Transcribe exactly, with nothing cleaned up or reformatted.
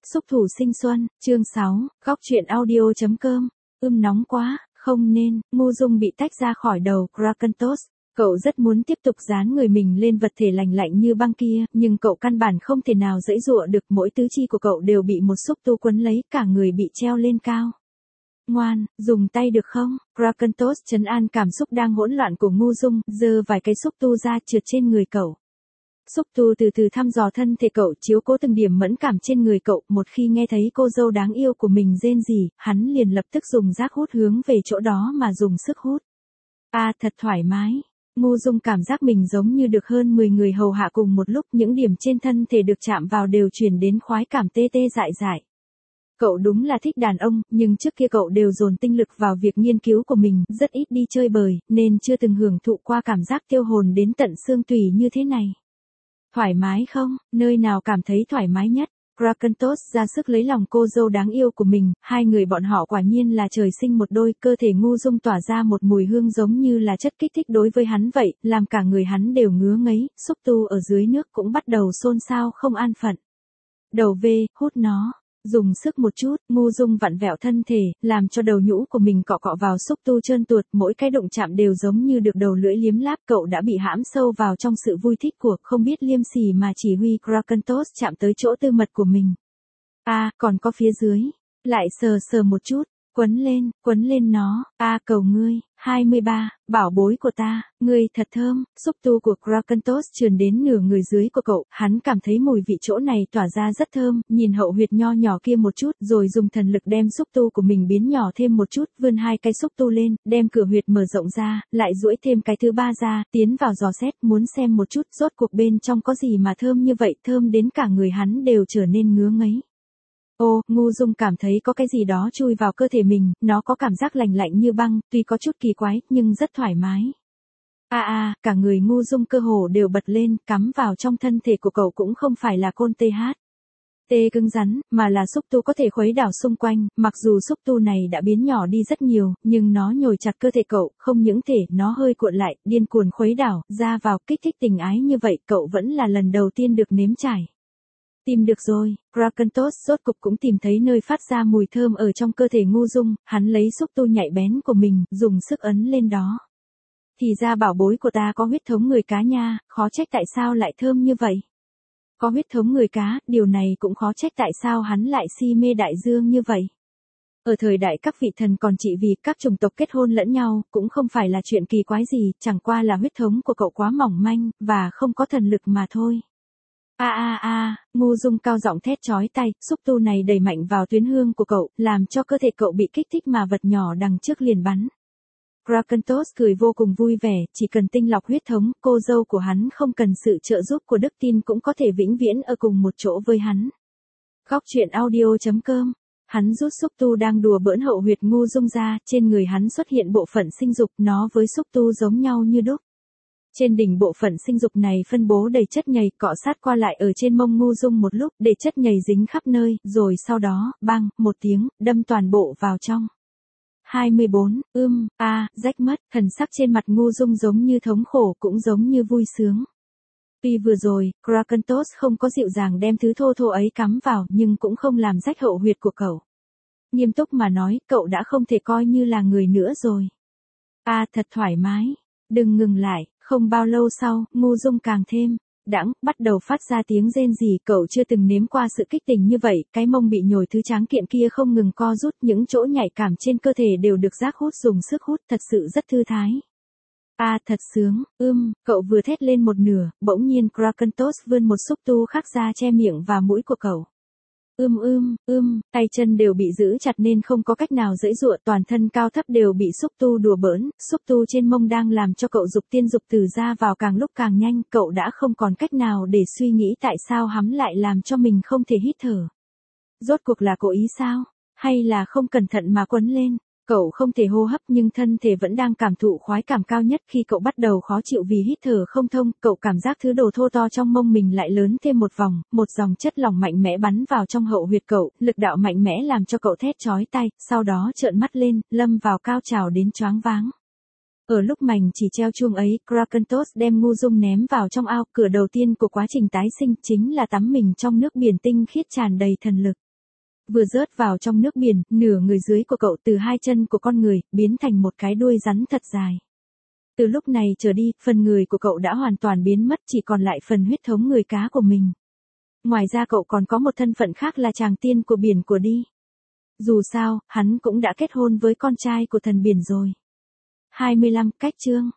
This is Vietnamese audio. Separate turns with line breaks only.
Xúc thủ sinh xuân, chương sáu, góc truyện audio.com, ưm nóng quá, không nên, Ngô Dung bị tách ra khỏi đầu Krakentos. Cậu rất muốn tiếp tục dán người mình lên vật thể lạnh lạnh như băng kia, nhưng cậu căn bản không thể nào giãy giụa được, mỗi tứ chi của cậu đều bị một xúc tu quấn lấy, cả người bị treo lên cao. Ngoan, dùng tay được không? Krakentos trấn an cảm xúc đang hỗn loạn của Ngô Dung, giơ vài cái xúc tu ra trượt trên người cậu. Xúc tu từ từ thăm dò thân thể cậu, chiếu cố từng điểm mẫn cảm trên người cậu, một khi nghe thấy cô dâu đáng yêu của mình rên rỉ, hắn liền lập tức dùng giác hút hướng về chỗ đó mà dùng sức hút. A à, thật thoải mái. Ngô Dung cảm giác mình giống như được hơn mười người hầu hạ cùng một lúc, những điểm trên thân thể được chạm vào đều truyền đến khoái cảm tê tê dại dại. Cậu đúng là thích đàn ông, nhưng trước kia cậu đều dồn tinh lực vào việc nghiên cứu của mình, rất ít đi chơi bời, nên chưa từng hưởng thụ qua cảm giác tiêu hồn đến tận xương tủy như thế này. Thoải mái không? Nơi nào cảm thấy thoải mái nhất? Krakentos ra sức lấy lòng cô dâu đáng yêu của mình, hai người bọn họ quả nhiên là trời sinh một đôi, cơ thể Ngô Dung tỏa ra một mùi hương giống như là chất kích thích đối với hắn vậy, làm cả người hắn đều ngứa ngấy, xúc tu ở dưới nước cũng bắt đầu xôn xao không an phận. Đầu về, hút nó. Dùng sức một chút, Ngô Dung vặn vẹo thân thể, làm cho đầu nhũ của mình cọ cọ vào xúc tu trơn tuột, mỗi cái đụng chạm đều giống như được đầu lưỡi liếm láp, cậu đã bị hãm sâu vào trong sự vui thích của, không biết liêm sỉ mà chỉ huy Krakentos chạm tới chỗ tư mật của mình. A, à, còn có phía dưới, lại sờ sờ một chút, quấn lên, quấn lên nó, a à, cầu ngươi, hai mươi ba, bảo bối của ta, ngươi thật thơm, xúc tu của Krakentos trườn đến nửa người dưới của cậu, hắn cảm thấy mùi vị chỗ này tỏa ra rất thơm, nhìn hậu huyệt nho nhỏ kia một chút, rồi dùng thần lực đem xúc tu của mình biến nhỏ thêm một chút, vươn hai cái xúc tu lên, đem cửa huyệt mở rộng ra, lại duỗi thêm cái thứ ba ra, tiến vào dò xét, muốn xem một chút, rốt cuộc bên trong có gì mà thơm như vậy, thơm đến cả người hắn đều trở nên ngứa ngấy. Ô, Ngô Dung cảm thấy có cái gì đó chui vào cơ thể mình, nó có cảm giác lạnh lạnh như băng, tuy có chút kỳ quái, nhưng rất thoải mái. A à, a, à, cả người Ngô Dung cơ hồ đều bật lên, cắm vào trong thân thể của cậu cũng không phải là côn tê hát. Tê cứng rắn, mà là xúc tu có thể khuấy đảo xung quanh, mặc dù xúc tu này đã biến nhỏ đi rất nhiều, nhưng nó nhồi chặt cơ thể cậu, không những thể, nó hơi cuộn lại, điên cuồng khuấy đảo, ra vào kích thích tình ái như vậy, cậu vẫn là lần đầu tiên được nếm trải. Tìm được rồi, Krakentos rốt cục cũng tìm thấy nơi phát ra mùi thơm ở trong cơ thể Ngô Dung, hắn lấy xúc tu nhạy bén của mình, dùng sức ấn lên đó. Thì ra bảo bối của ta có huyết thống người cá nha, khó trách tại sao lại thơm như vậy. Có huyết thống người cá, điều này cũng khó trách tại sao hắn lại si mê đại dương như vậy. Ở thời đại các vị thần còn trị vì các chủng tộc kết hôn lẫn nhau, cũng không phải là chuyện kỳ quái gì, chẳng qua là huyết thống của cậu quá mỏng manh, và không có thần lực mà thôi. A a a, Ngô Dung cao giọng thét chói tai, xúc tu này đẩy mạnh vào tuyến hương của cậu, làm cho cơ thể cậu bị kích thích mà vật nhỏ đằng trước liền bắn. Krakentos cười vô cùng vui vẻ, chỉ cần tinh lọc huyết thống, cô dâu của hắn không cần sự trợ giúp của Đức Tin cũng có thể vĩnh viễn ở cùng một chỗ với hắn. Góc truyện audio.com. Hắn rút xúc tu đang đùa bỡn hậu huyệt Ngô Dung ra, trên người hắn xuất hiện bộ phận sinh dục, nó với xúc tu giống nhau như đúc. Trên đỉnh bộ phận sinh dục này phân bố đầy chất nhầy, cọ sát qua lại ở trên mông Ngô Dung một lúc, để chất nhầy dính khắp nơi, rồi sau đó, bang, một tiếng, đâm toàn bộ vào trong. hai mươi bốn, ưm, a, à, rách mất, thần sắc trên mặt Ngô Dung giống như thống khổ cũng giống như vui sướng. Tuy vừa rồi, Krakentos không có dịu dàng đem thứ thô thô ấy cắm vào, nhưng cũng không làm rách hậu huyệt của cậu. Nghiêm túc mà nói, cậu đã không thể coi như là người nữa rồi. A à, thật thoải mái. Đừng ngừng lại. Không bao lâu sau, Ngô Dung càng thêm đãng, bắt đầu phát ra tiếng rên rỉ, cậu chưa từng nếm qua sự kích tình như vậy, cái mông bị nhồi thứ tráng kiện kia không ngừng co rút, những chỗ nhạy cảm trên cơ thể đều được giác hút dùng sức hút, thật sự rất thư thái. A à, thật sướng, ưm, cậu vừa thét lên một nửa, bỗng nhiên Krakentos vươn một xúc tu khác ra che miệng và mũi của cậu. Ưm ưm, ưm, tay chân đều bị giữ chặt nên không có cách nào giãy giụa, toàn thân cao thấp đều bị xúc tu đùa bỡn, xúc tu trên mông đang làm cho cậu dục tiên dục từ ra vào càng lúc càng nhanh, cậu đã không còn cách nào để suy nghĩ tại sao hắn lại làm cho mình không thể hít thở. Rốt cuộc là cố ý sao? Hay là không cẩn thận mà quấn lên? Cậu không thể hô hấp nhưng thân thể vẫn đang cảm thụ khoái cảm cao nhất khi cậu bắt đầu khó chịu vì hít thở không thông, cậu cảm giác thứ đồ thô to trong mông mình lại lớn thêm một vòng, một dòng chất lỏng mạnh mẽ bắn vào trong hậu huyệt cậu, lực đạo mạnh mẽ làm cho cậu thét chói tai, sau đó trợn mắt lên, lâm vào cao trào đến choáng váng. Ở lúc mảnh chỉ treo chuông ấy, Krakentos đem Ngô Dung ném vào trong ao, cửa đầu tiên của quá trình tái sinh chính là tắm mình trong nước biển tinh khiết tràn đầy thần lực. Vừa rớt vào trong nước biển, nửa người dưới của cậu từ hai chân của con người, biến thành một cái đuôi rắn thật dài. Từ lúc này trở đi, phần người của cậu đã hoàn toàn biến mất, chỉ còn lại phần huyết thống người cá của mình. Ngoài ra cậu còn có một thân phận khác là chàng tiên của biển của đi. Dù sao, hắn cũng đã kết hôn với con trai của thần biển rồi. hai mươi lăm Cách chương